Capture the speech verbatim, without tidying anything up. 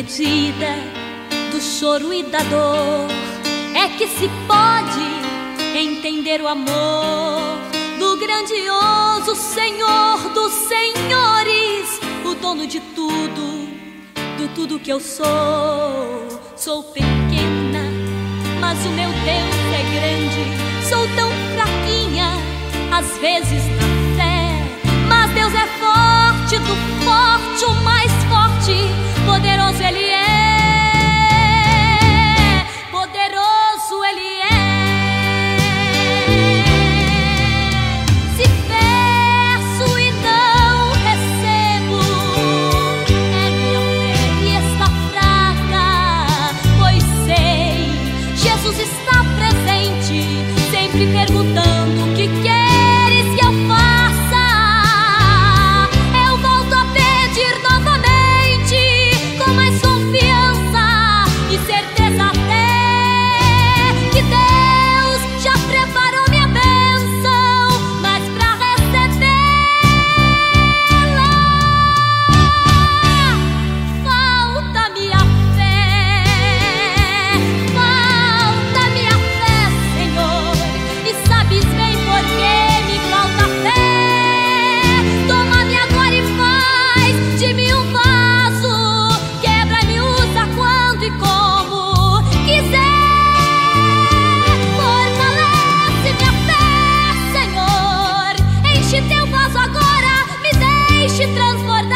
medida do choro e da dor é que se pode entender o amor do grandioso Senhor dos senhores, o dono de tudo, do tudo que eu sou. Sou pequena, mas o meu Deus é grande. Sou tão fraquinha, às vezes na fé, mas Deus é forte, do forte o mais forte. Poderoso Ele é, poderoso Ele é. Se peço e não recebo, é minha fé que está fraca, pois sei, Jesus está presente, sempre perguntando o que queres que eu faça. Eu volto a pedir novamente, com mais confiança e certeza até, que Deus já preparou minha bênção, mas pra recebê-la falta minha fé, falta minha fé, Senhor, e sabes bem por que me falta fé. Toma-me agora e faz de mim um vaso, quebra-me, usa quando e como quiser. Fortalece minha fé, Senhor, enche teu vaso agora, me deixe transbordar.